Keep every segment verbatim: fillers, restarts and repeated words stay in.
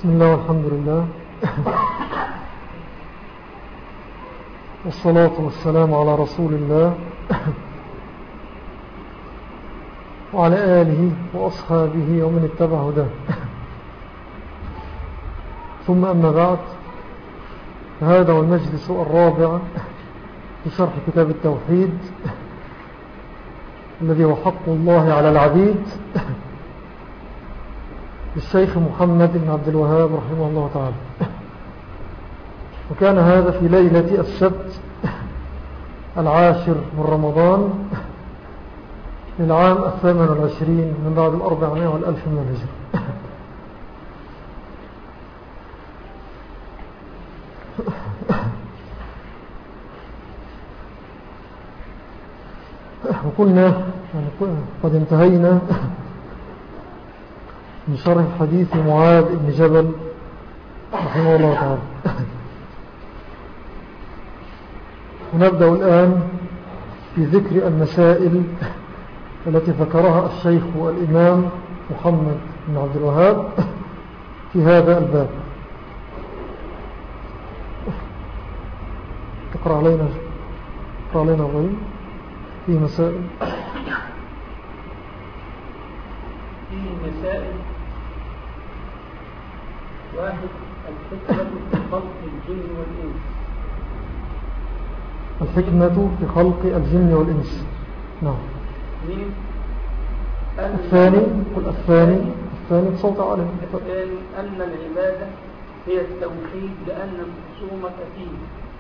بسم الله والحمد لله والصلاة والسلام على رسول الله وعلى آله وأصحابه ومن اتبع هداه. ثم أما بعد، هذا هو المجلس الرابع في شرح كتاب التوحيد الذي هو حق الله على العبيد للشيخ محمد بن عبد الوهاب رحمه الله تعالى. وكان هذا في ليلة السبت العاشر من رمضان للعام الثامن والعشرين من بعد الأربعمائة والألف من الهجرة. وكنا يعني قد انتهينا من شرح حديث معاذ بن جبل رحمه الله تعالى. ونبدأ الآن في ذكر المسائل التي ذكرها الشيخ والإمام محمد بن عبد الوهاب في هذا الباب. تقرأ علينا تقرأ علينا الرئيم في مسائل في مسائل. واحد، الحكمة في خلق الجن والإنس. الحكمة في خلق الجن والإنس. نعم. اثنين، الثاني قل الثاني الثاني بصوت عالي. الثاني أن العبادة هي التوحيد لأن الخصومة فيه.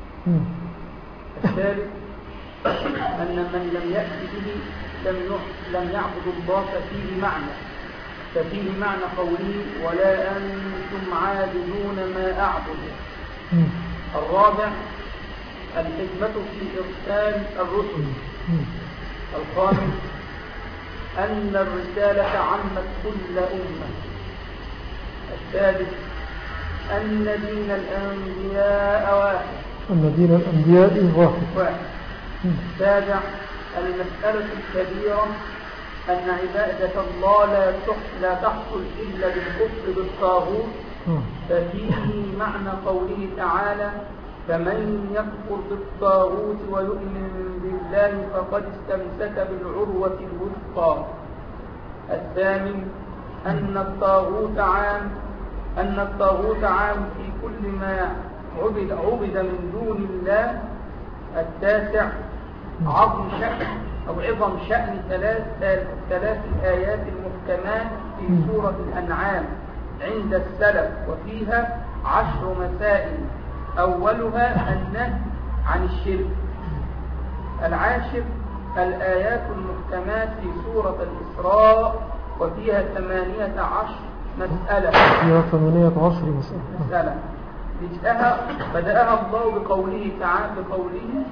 الثالث أن من لم يأتي به لم لم يعبد الله ففيه معنى ففيه معنى قوله ولا أنتم عابدون ما أعبد. الرابع الحكمة في إرسال الرسل. الخامس أن الرسالة عمت كل أمة. السادس أن دين الأنبياء واحد أن دين الأنبياء واحد. واحد. السابع المسألة الكبيرة أن عبادة الله لا لا تحصل إلا بالكفر بالطاغوت ففيه معنى قوله تعالى فمن يكفر بالطاغوت ويؤمن بالله فقد استمسك بالعروة الوثقى. الثامن أن الطاغوت عام أن الطاغوت عام في كل ما عبد عبد من دون الله. التاسع عظم شأن أو عظم شأن ثلاث ثلاث الآيات المحكمات في سورة الأنعام عند السلف وفيها عشر مسائل أولها النهي عن الشرك. العاشر الآيات المحكمات في سورة الإسراء وفيها ثمانية عشر مسألة فيها ثمانية عشر مسألة, مسألة. بدأها, بدأها الله بقوله تعالى بقوله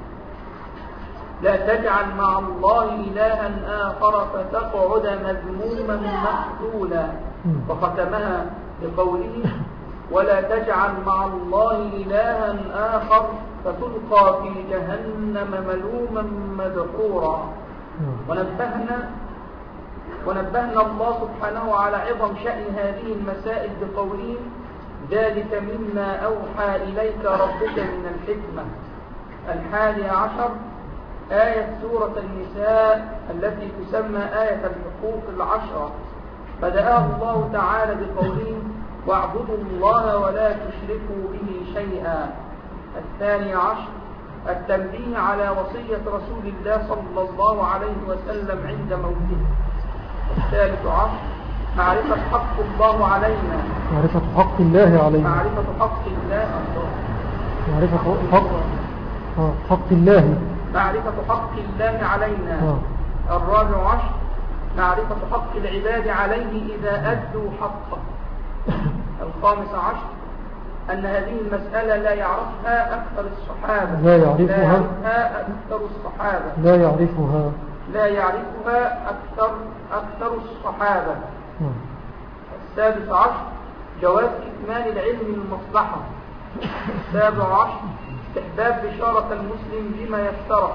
لا تجعل مع الله إلها آخر فتقعد مذموما مخذولا. وختمها بقوله ولا تجعل مع الله إلها آخر فتلقى في جهنم ملوما مدحورا. ونبهنا ونبهنا الله سبحانه على عظم شأن هذه المسائل بقوله ذلك مما أوحى إليك ربك من الحكمة. الحادي عشر آية سورة النساء التي تسمى آية الحقوق العشرة بدأها الله تعالى بقوله واعبدوا الله ولا تشركوا به شيئا. الثاني عشر التنبيه على وصية رسول الله صلى الله عليه وسلم عند موته. الثالث عشر معرفة حق الله علينا معرفة حق الله علينا معرفة حق الله معرفة حق حق الله معرفة حق الله علينا. آه. الرابع عشر معرفة حق العباد عليه إذا أدوا حقه. الخامس عشر أن هذه المسألة لا يعرفها أكثر الصحابة لا يعرفها, لا يعرفها أكثر الصحابة لا يعرفها لا يعرفها أكثر أكثر الصحابة. آه. السادس عشر جواز إكمال العلم المصلحة. السابع عشر استحباب بشارة المسلم بما يفترح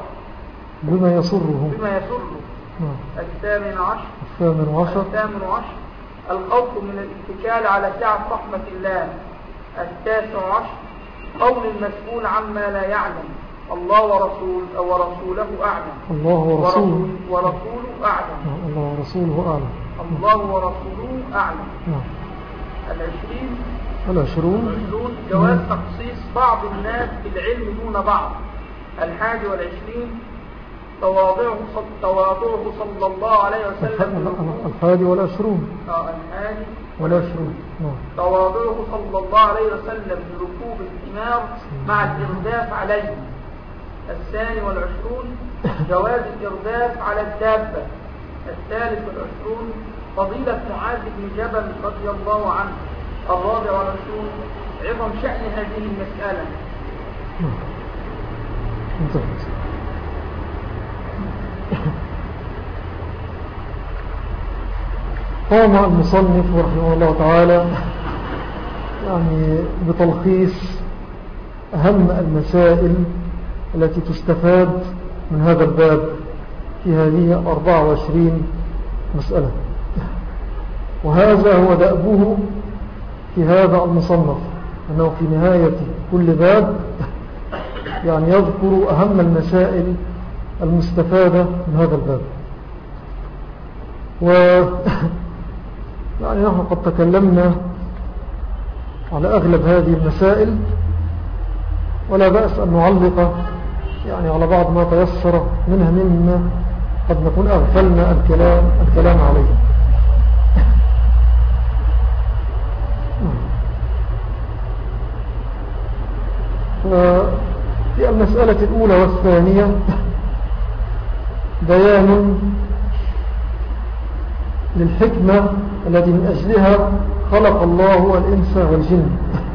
بما يسره بما يسره. آه. الثامن عشر الثامن عشر الثامن عشر الخوف من الاتكال على سعة رحمة الله. التاسع عشر قول المسؤول عما لا يعلم الله ورسول ورسوله أعلم. الله ورسوله ورسوله أعلم. الله ورسوله أعلم. الله ورسوله أعلم. العشرين العشرون جواز تخصيص بعض الناس بالعلم دون بعض. الحادي والعشرين تواضعه تواضعه صلى الله عليه وسلم. الحادي والعشرون اه الحادي والعشرون تواضعه صلى الله عليه وسلم بركوب الحمار مع الإرداف عليه. الثاني والعشرون جواز الإرداف على الدابة. الثالث والعشرون فضيلة معاذ بن جبل رضي الله عنه. الرابع والعشرون عظم شأن هذه المسألة. قام المصنف رحمه الله تعالى يعني بتلخيص أهم المسائل التي تستفاد من هذا الباب في هذه أربعة وعشرين مسألة، وهذا هو دأبه في هذا المصنف، أنه في نهاية كل باب يعني يذكر أهم المسائل المستفادة من هذا الباب. و يعني نحن قد تكلمنا على أغلب هذه المسائل، ولا بأس أن نعلق يعني على بعض ما تيسر منها مما قد نكون أغفلنا الكلام, الكلام عليه. في المسألة الأولى والثانية بيان للحكمة التي من أجلها خلق الله الإنس والجن.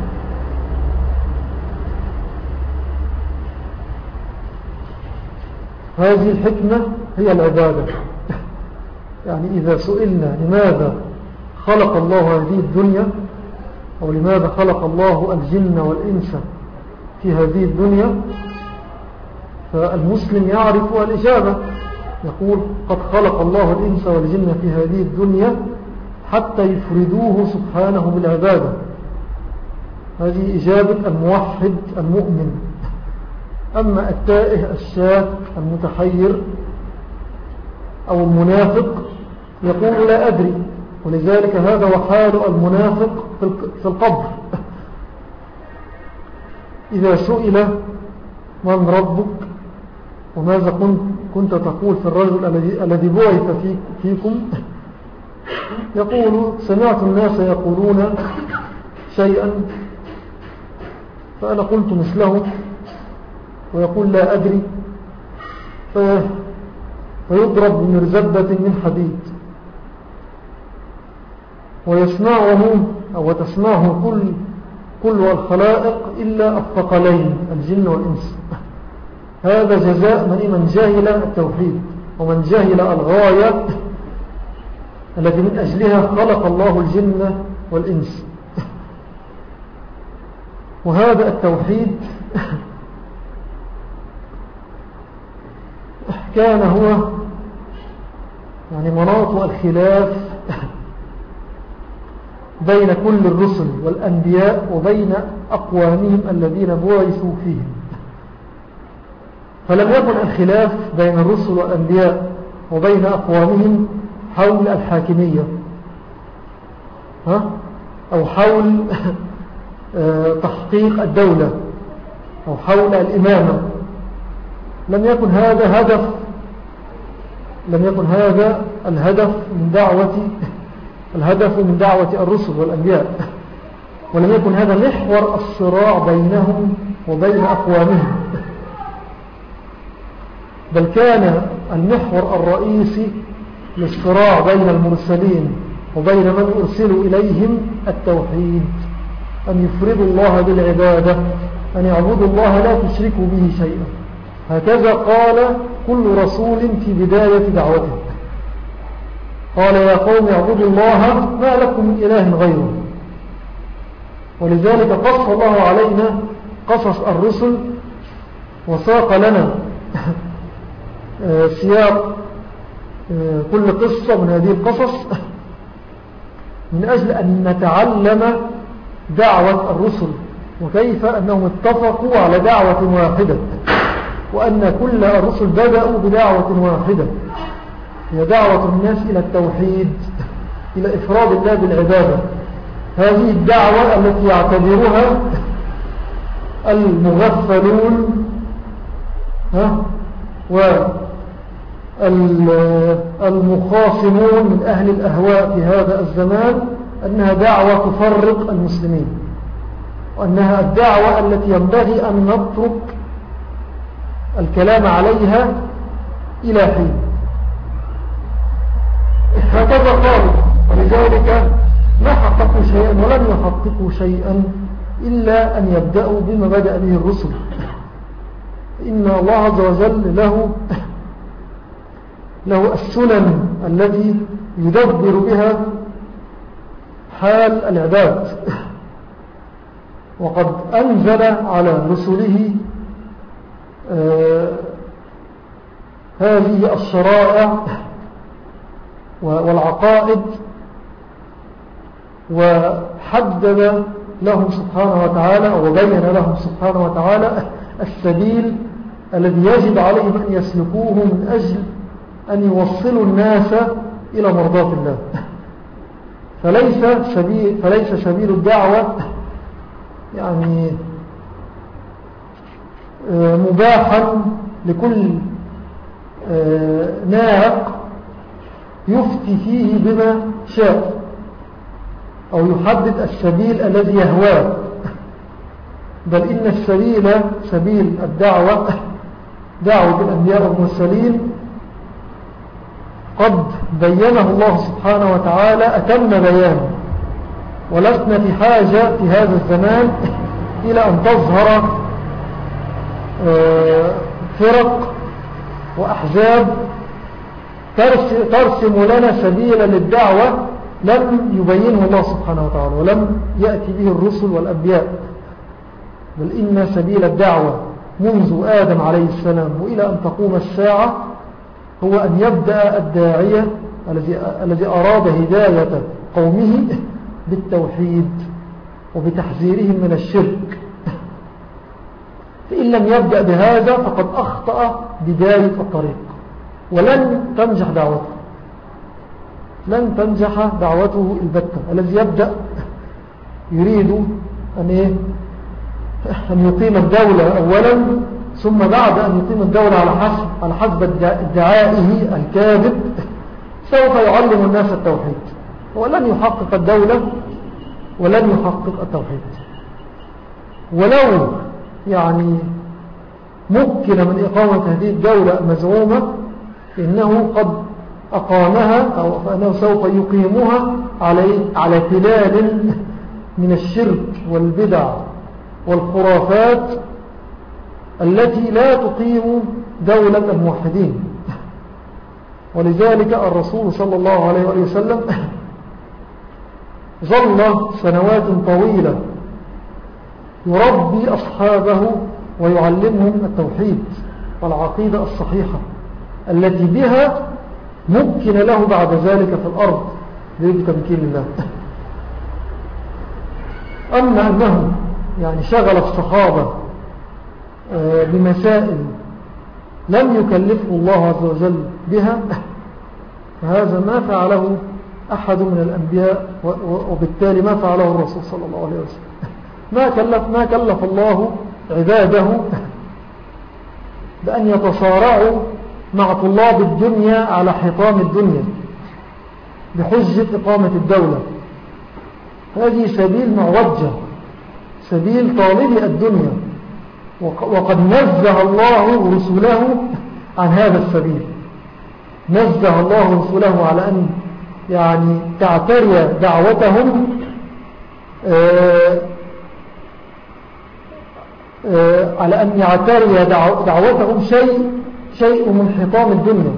هذه الحكمة هي العبادة. يعني إذا سئلنا لماذا خلق الله هذه الدنيا، أو لماذا خلق الله الجن والإنس في هذه الدنيا، فالمسلم يعرف الإجابة، يقول قد خلق الله الإنس والجن في هذه الدنيا حتى يفردوه سبحانه بالعبادة. هذه إجابة الموحد المؤمن. أما التائه الشاك المتحير أو المنافق يقول لا أدري، ولذلك هذا وحال المنافق في القبر. إذا سئل من ربك وماذا كنت, كنت تقول في الرجل الذي بعث فيكم، يقول سمعت الناس يقولون شيئا فأنا قلت مثله، ويقول لا أدري، فيضرب بمرزبة من حديد، ويسمعه أو تسمعه كل, كل الخلائق إلا الثقلين الجن والإنس. هذا جزاء من من جاهل التوحيد ومن جاهل الغاية التي من أجلها خلق الله الجن والإنس. وهذا التوحيد كان هو يعني مناط الخلاف بين كل الرسل والأنبياء وبين أقوامهم الذين بعثوا فيهم. فلم يكن الخلاف بين الرسل والأنبياء وبين أقوامهم حول الحاكمية ها؟ أو حول تحقيق الدولة أو حول الإمامة. لم يكن هذا هدف لم يكن هذا الهدف من دعوة الهدف من دعوة الرسل والأنبياء، ولم يكن هذا محور الصراع بينهم وبين أقوامهم، بل كان المحور الرئيسي للصراع بين المرسلين وبين من أرسلوا إليهم التوحيد، أن يفردوا الله بالعبادة، أن يعبدوا الله لا تشركوا به شيئا. هكذا قال كل رسول في بداية دعوته، قال يا قوم اعبدوا الله ما لكم من إله غيره. ولذلك قص الله علينا قصص الرسل وساق لنا سياق كل قصة من هذه القصص من أجل أن نتعلم دعوة الرسل وكيف أنهم اتفقوا على دعوة واحدة، وأن كل الرسل بدأوا بدعوة واحدة هي دعوة الناس إلى التوحيد، إلى إفراد الله بالعبادة. هذه الدعوة التي يعتبرها المغفلون والمخاصمون من أهل الأهواء في هذا الزمان أنها دعوة تفرق المسلمين، وأنها الدعوة التي ينبغي أن نترك الكلام عليها إلى حين. هكذا قالوا، ولذلك ما حققوا شيئا ولم يحققوا شيئا إلا أن يبدأوا بما بدأ به الرسل. إن الله عز وجل له له السنن التي يدبر بها حال العباد، وقد أنزل على رسله آه هذه الشرائع والعقائد، وحدد لهم سبحانه وتعالى وبين لهم سبحانه وتعالى السبيل الذي يجب عليهم أن يسلكوه من أجل أن يوصلوا الناس إلى مرضاة الله. فليس سبيل, فليس سبيل الدعوة يعني مباحا لكل ناعق يفتي فيه بما شاء أو يحدد السبيل الذي يهواه، بل إن السبيل سبيل الدعوة دعوة الأنبياء والمرسلين قد بينه الله سبحانه وتعالى أتم بيان، ولسنا في حاجة في هذا الزمان إلى أن تظهر فرق وأحزاب ترسم لنا سبيلا للدعوة لم يبينه الله سبحانه وتعالى ولم يأتي به الرسل والأنبياء، بل إن سبيل الدعوة منذ آدم عليه السلام وإلى أن تقوم الساعة هو أن يبدأ الداعية الذي أراد هداية قومه بالتوحيد وبتحذيرهم من الشرك. فإن لم يبدأ بهذا فقد أخطأ بداية الطريق ولن تنجح دعوته، لن تنجح دعوته البتة. الذي يبدأ يريد أن, إيه؟ أن يقيم الدولة أولا، ثم بعد أن يقيم الدولة على حسب, على حسب ادعائه الكاذب سوف يعلم الناس التوحيد، ولن يحقق الدولة ولن يحقق التوحيد. ولو يعني ممكن من إقامة هذه الدولة المزعومة إنه قد أقامها أو فأنه سوف يقيمها على على تلال من الشرك والبدع والخرافات التي لا تقيم دولة الموحدين. ولذلك الرسول صلى الله عليه وسلم ظل سنوات طويلة يربي أصحابه ويعلمهم التوحيد والعقيدة الصحيحة التي بها ممكن له بعد ذلك في الأرض بتمكين الله. أما أنه يعني شغل الصحابة بمسائل لم يكلفه الله عز وجل بها، فهذا ما فعله أحد من الأنبياء، وبالتالي ما فعله الرسول صلى الله عليه وسلم. ما كلف, ما كلف الله عباده بأن يتصارعوا مع طلاب الدنيا على حطام الدنيا بحجة إقامة الدولة. هذه سبيل معوجة، سبيل طالبي الدنيا، وقد نزه الله رسوله عن هذا السبيل. نزه الله رسوله على أن يعني تعتري دعوتهم آآ آآ على أن يعتري دعوتهم شيء شيء من حطام الدنيا،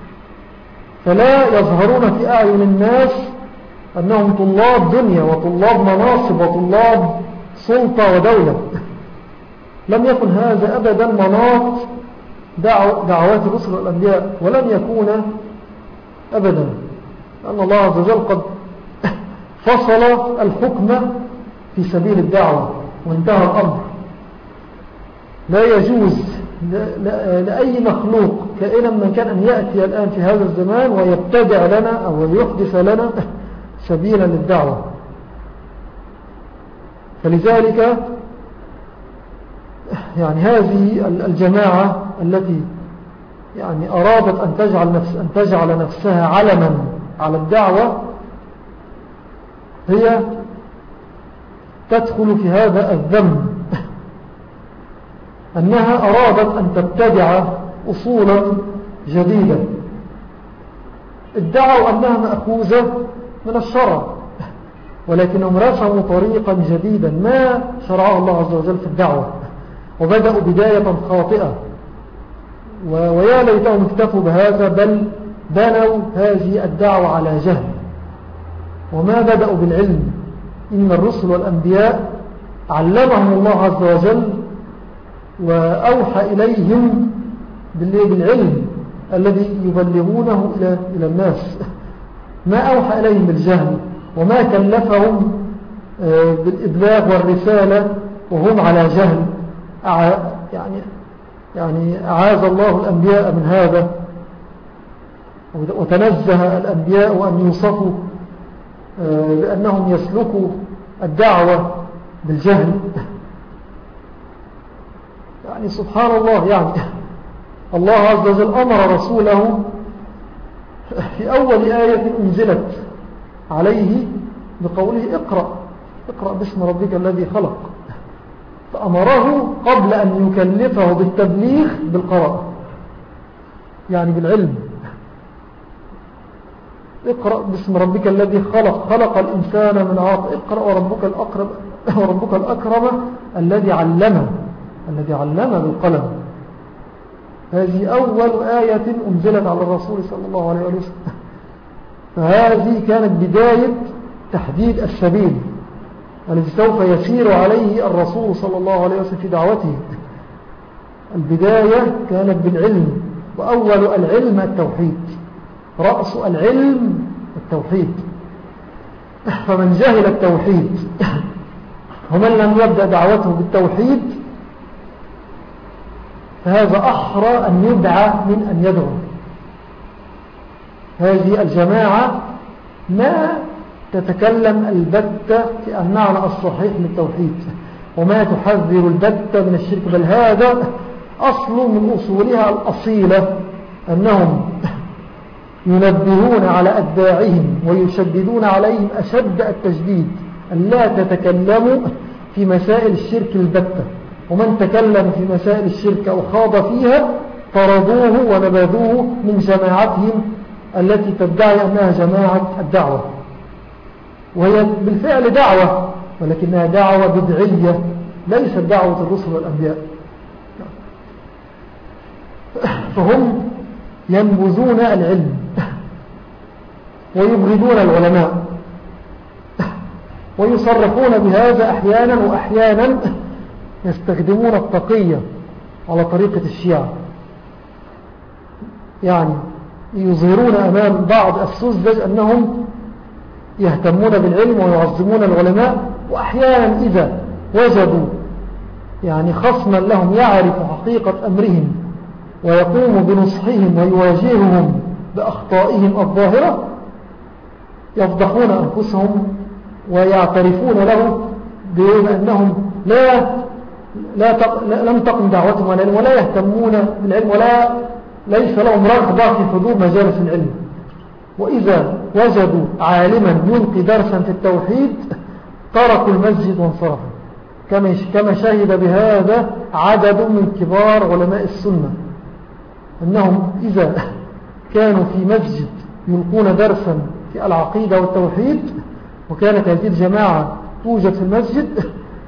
فلا يظهرون في أعين الناس أنهم طلاب دنيا وطلاب مناصب وطلاب سلطة ودولة. لم يكن هذا أبدا مناط دعوات الرسل والأنبياء، ولم يكون أبدا، لأن الله عز وجل قد فصل الحكم في سبيل الدعوة وانتهى الأمر. لا يجوز لأي مخلوق كائنا من كان أن يأتي الآن في هذا الزمان ويبتدع لنا أو يحدث لنا سبيلا للدعوة. فلذلك يعني هذه الجماعة التي يعني أرادت أن تجعل, نفس أن تجعل نفسها علما على الدعوة هي تدخل في هذا الذنب، أنها أرادت أن تبتدع أصولا جديدة ادعوا أنها مأخوذة من الشرع، ولكنهم رسموا طريقا جديدا ما شرعه الله عز وجل في الدعوة، وبدأوا بداية خاطئة، ويا ليتهم اكتفوا بهذا، بل بنوا هذه الدعوة على جهل وما بدأوا بالعلم. إن الرسل والأنبياء علمهم الله عز وجل وأوحى إليهم بالعلم الذي يبلغونه إلى الناس، ما أوحى إليهم بالجهل، وما كلفهم بالإبلاغ والرسالة وهم على جهل. يعني يعني أعاذ الله الأنبياء من هذا، وتنزه الأنبياء أن يوصفوا بأنهم يسلكوا الدعوة بالجهل. يعني سبحان الله، يعني الله عز وجل أمر رسوله في أول آية أنزلت عليه بقوله اقرأ اقرأ باسم ربك الذي خلق، فأمره قبل أن يكلفه بالتبليغ بالقراءة، يعني بالعلم. اقرأ باسم ربك الذي خلق خلق الإنسان من علق، اقرأ وربك الأكرم وربك الأكرم الذي علم الذي علم بالقلم. هذه أول آية أنزلت على الرسول صلى الله عليه وسلم، فهذه كانت بداية تحديد السبيل الذي سوف يسير عليه الرسول صلى الله عليه وسلم في دعوته. البداية كانت بالعلم، وأول العلم التوحيد، رأس العلم التوحيد. فمن جهل التوحيد ومن لم يبدأ دعوته بالتوحيد فهذا أحرى أن يدعى من أن يدعو. هذه الجماعة ما تتكلم البتة في المعنى الصحيح للتوحيد، وما تحذر البتة من الشرك، بل هذا أصل من أصولها الأصيلة، أنهم ينبهون على أتباعهم ويشددون عليهم أشد التشديد أن لا تتكلموا في مسائل الشرك البتة، ومن تكلم في مسائل الشرك أو خاض فيها طردوه ونبذوه من جماعتهم التي تدعي أنها جماعة الدعوة، وهي بالفعل دعوة، ولكنها دعوة بدعية ليست دعوة الرسل والأنبياء. فهم ينبذون العلم ويبغضون العلماء، ويصرحون بهذا أحيانا، وأحيانا يستخدمون التقية على طريقة الشيعة، يعني يظهرون أمام بعض السذج أنهم يهتمون بالعلم ويعظمون العلماء، وأحيانا إذا وجدوا يعني خصما لهم يعرف حقيقة أمرهم ويقوم بنصحهم ويواجههم بأخطائهم الظاهرة يفضحون أنفسهم ويعترفون له بأنهم لا لا تق... لم تقم دعوتهم والعلم، ولا يهتمون بالعلم، ولا ليس لهم رغبة في حضور مجالس العلم. وإذا وجدوا عالما يلقي درسا في التوحيد تركوا المسجد وانصرفوا، كما كما شهد بهذا عدد من كبار علماء السنة، أنهم إذا كانوا في مسجد يلقون درسا في العقيدة والتوحيد، وكانت هذه الجماعة توجد في المسجد،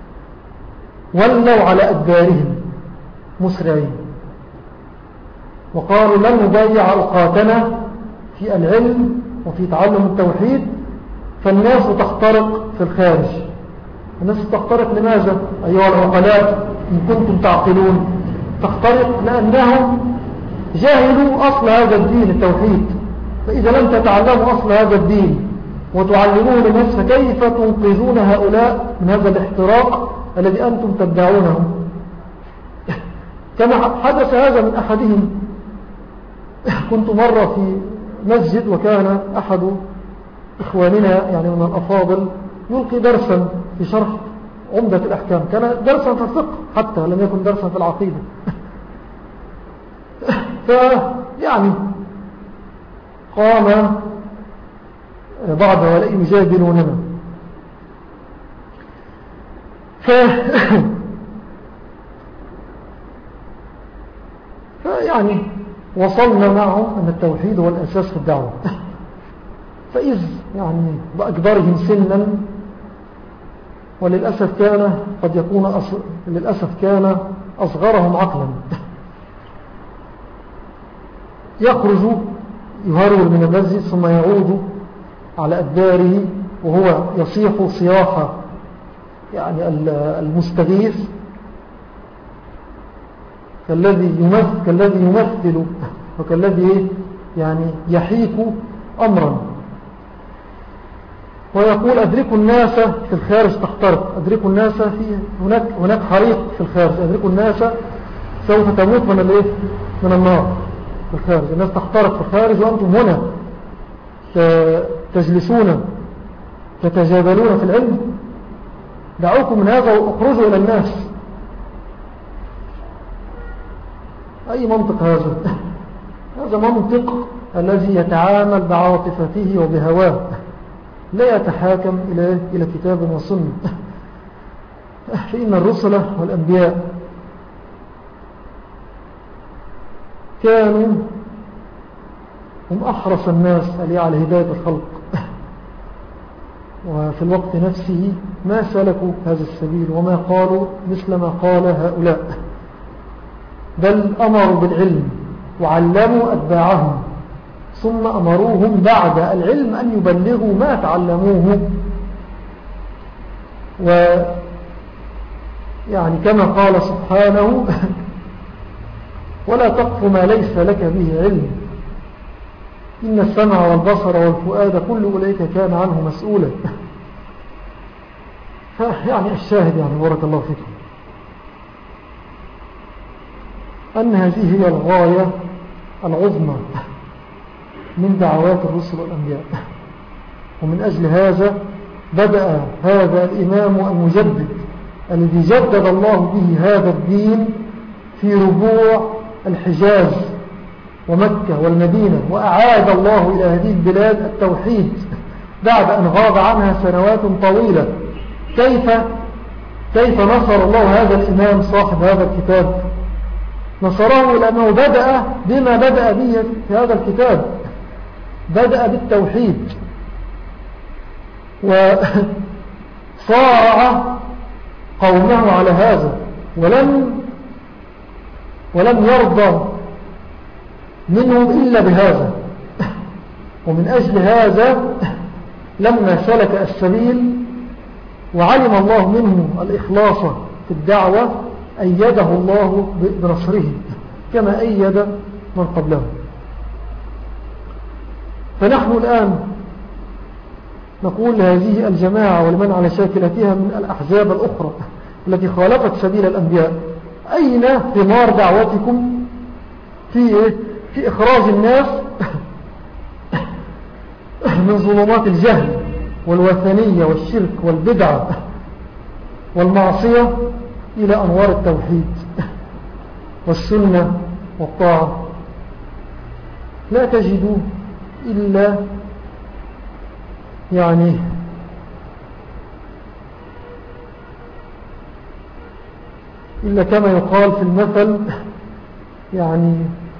ولوا على أدبارهم مسرعين وقالوا لن نضيع أوقاتنا في العلم وفي تعلم التوحيد، فالناس تخترق في الخارج. الناس تخترق لماذا أيها العقلاء إن كنتم تعقلون؟ تخترق لأنهم جاهلوا أصل هذا الدين التوحيد، فإذا لم تتعلموا أصل هذا الدين وتعلمون الناس فكيف تنقذون هؤلاء من هذا الاحتراق الذي أنتم تدعونه. كما حدث هذا من أحدهم. كنت مرة في مسجد وكان أحد إخواننا يعني من الأفاضل يلقي درسا في شرح عمدة الأحكام، كان درسا في الفقه حتى لم يكن درسا في العقيدة. فيعني قام بعض هؤلاء يجادلوننا، ف فيعني وصلنا معهم أن التوحيد هو الأساس في الدعوة. فإذ يعني بأكبرهم سنا، وللأسف كان قد يكون أص... للأسف كان أصغرهم عقلا، يخرج يهرول من المسجد ثم يعود على أدباره وهو يصيح صياحة يعني المستغيث كالذي يمثل, كالذي يمثل وكالذي يعني يحيك أمرا، ويقول أدركوا الناس في الخارج تحترق، أدركوا الناس في هناك, هناك حريق في الخارج، أدركوا الناس سوف تموت من, الايه من النار في الخارج، الناس تحترق في الخارج وأنتم هنا تجلسون تتجادلون في العلم. دعوكم من هذا واخرجوا إلى الناس. أي منطق هذا؟ هذا منطق الذي يتعامل بعاطفته وبهواه، لا يتحاكم إلى إلى كتاب وسنة. فإن الرسل والأنبياء كانوا هم أحرص الناس على هداية الخلق، وفي الوقت نفسه ما سلكوا هذا السبيل وما قالوا مثل ما قال هؤلاء، بل أمروا بالعلم وعلموا أتباعهم، ثم أمروهم بعد العلم أن يبلغوا ما تعلموه. ويعني كما قال سبحانه ولا تقف ما ليس لك به علم إن السمع والبصر والفؤاد كل أولئك كان عنه مسؤولا. يعني الشاهد يعني بارك الله فيكم أن هذه هي الغاية العظمى من دعوات الرسل والأنبياء، ومن أجل هذا بدأ هذا الإمام المجدد الذي جدد الله به هذا الدين في ربوع الحجاز ومكة والمدينة، وأعاد الله إلى هذه البلاد التوحيد بعد أن غاب عنها سنوات طويلة. كيف كيف نصر الله هذا الإمام صاحب هذا الكتاب؟ نصره لأنه بدأ بما بدأ به في هذا الكتاب، بدأ بالتوحيد، وصارع قومه على هذا، ولم ولم يرضى منهم إلا بهذا. ومن أجل هذا لما سلك السبيل وعلم الله منه الإخلاص في الدعوة أيده الله بنصره كما أيد من قبله. فنحن الآن نقول لهذه الجماعة ولمن على شاكلتها من الأحزاب الأخرى التي خالفت سبيل الأنبياء: أين ثمار دعوتكم في في إخراج الناس من ظلمات الجهل والوثنية والشرك والبدعة والمعصية إلى أنوار التوحيد والسنة والطاعة؟ لا تجدوا إلا يعني إلا كما يقال في المثل، يعني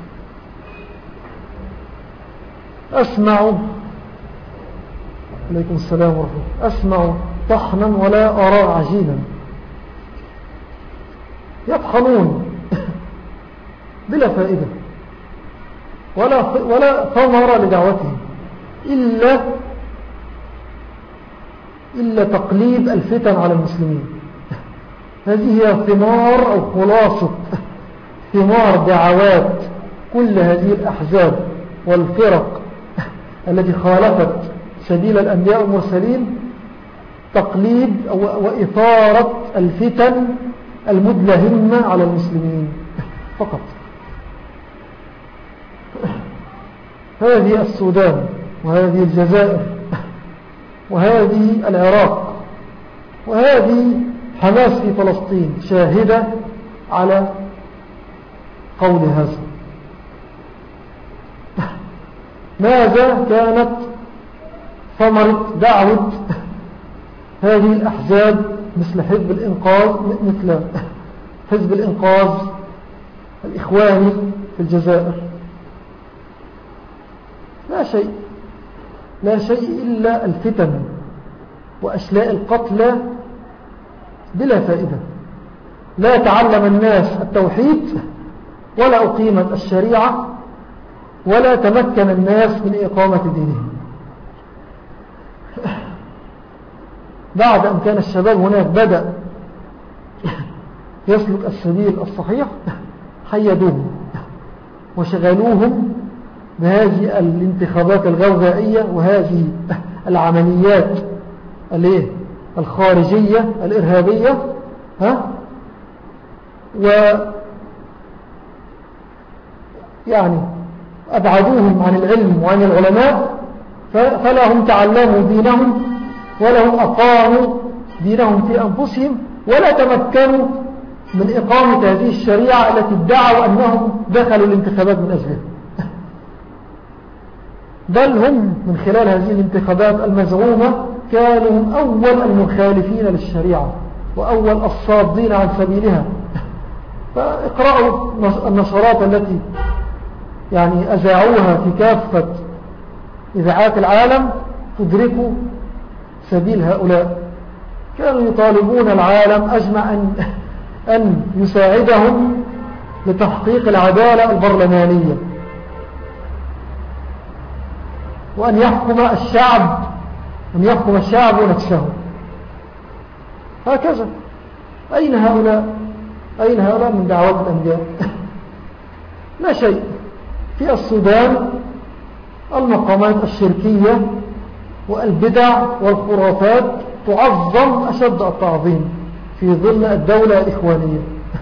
أسمع عليكم السلام ورحمة الله أسمع طحنا ولا أرى عجينا. يطحنون بلا فائدة ولا ولا ثمرة لدعوتهم إلا إلا تقليب الفتن على المسلمين. هذه هي ثمار أو خلاصة ثمار دعوات كل هذه الأحزاب والفرق التي خالفت سبيل الأنبياء والمرسلين تقليد وإثارة الفتن المدلهمة على المسلمين فقط. هذه السودان وهذه الجزائر وهذه العراق وهذه حماس في فلسطين شاهدة على قول هذا. ماذا كانت ثمرة دعوة هذه الأحزاب مثل حزب الإنقاذ مثل حزب الإنقاذ الإخواني في الجزائر؟ لا شيء، لا شيء إلا الفتن وأشلاء القتلى بلا فائدة. لا تعلم الناس التوحيد ولا أقيمت الشريعة ولا تمكن الناس من إقامة دينهم. بعد أن كان الشباب هناك بدأ يسلك السبيل الصحيح حيدوهم وشغلوهم بهذه الانتخابات الغوغائية وهذه العمليات الخارجية الإرهابية، ها و يعني أبعدوهم عن العلم وعن العلماء، فلا هم تعلموا دينهم ولا هم أقاموا دينهم في أنفسهم ولا تمكنوا من إقامة هذه الشريعة التي ادعوا أنهم دخلوا الانتخابات من أجلها، بل هم من خلال هذه الانتخابات المزعومة كانوا هم أول المخالفين للشريعة وأول الصادين عن سبيلها. فاقرأوا النشرات التي يعني أذاعوها في كافة إذاعات العالم تدركوا سبيل هؤلاء. كانوا يطالبون العالم أجمع أن, أن يساعدهم لتحقيق العدالة البرلمانية وأن يحكم الشعب أن يحكم الشعب نفسه. هكذا. أين هؤلاء؟ أين هؤلاء من دعوات الأنبياء؟ لا شيء. في السودان المقامات الشركية والبدع والخرافات تعظم أشد التعظيم في ظل الدولة الإخوانية،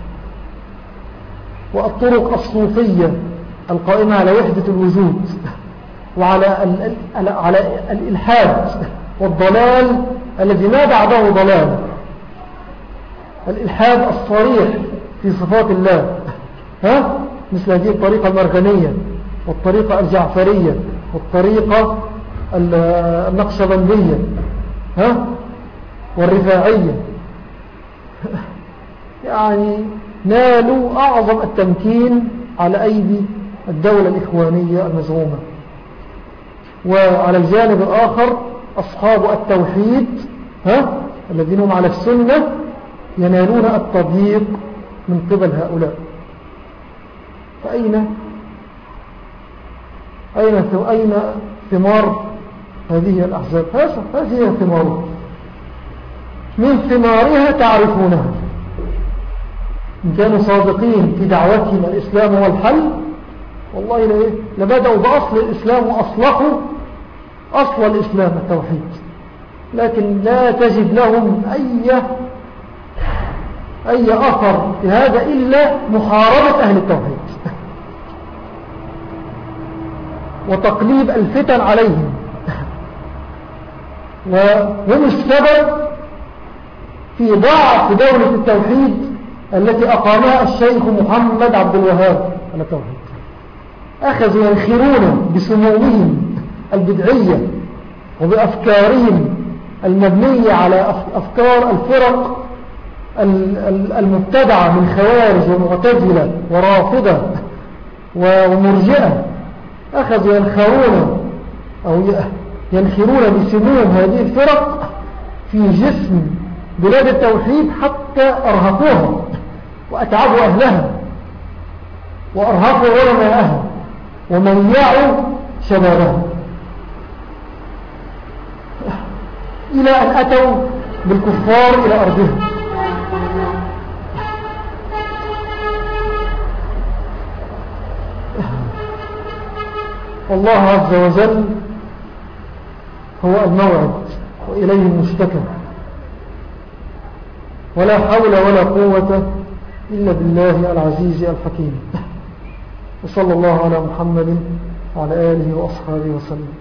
والطرق الصوفية القائمة على وحدة الوجود وعلى على الإلحاد والضلال الذي ما بعده ضلال، الإلحاد الصريح في صفات الله، ها مثل هذه الطريقة المرغنية والطريقة الجعفرية والطريقة النقشبندية، ها والرفاعية، يعني نالوا أعظم التمكين على أيدي الدولة الإخوانية المزعومة. وعلى الجانب الآخر أصحاب التوحيد، ها الذين هم على السنة ينالون التضييق من قبل هؤلاء. فأين أين أين ثمار هذه الأحزاب؟ هذه هي ثمارها، من ثمارها تعرفونها. إن كانوا صادقين في دعوتهم الإسلام هو الحل، والله لبدأوا بأصل الإسلام وأصلحوا أصل الإسلام التوحيد، لكن لا تجد لهم أي أي أثر في هذا إلا محاربة أهل التوحيد وتقليب الفتن عليهم، وهم السبب في ضعف دولة التوحيد التي أقامها الشيخ محمد عبد الوهاب على التوحيد. أخذوا ينخرون بسمومهم البدعية وبأفكارهم المبنية على أفكار الفرق المبتدعة من خوارج ومعتزلة ورافضة ومرجئة. أخذوا ينخرون أو ينخرون بسموم هذه الفرق في جسم بلاد التوحيد حتى أرهقوها وأتعبوا أهلها وأرهقوا علماءها وميعوا شبابها، إلى أن أتوا بالكفار إلى أرضهم. الله عز وجل هو الموعد وإليه المشتكى، ولا حول ولا قوة إلا بالله العزيز الحكيم. وصلى الله على محمد وعلى آله وأصحابه وسلم.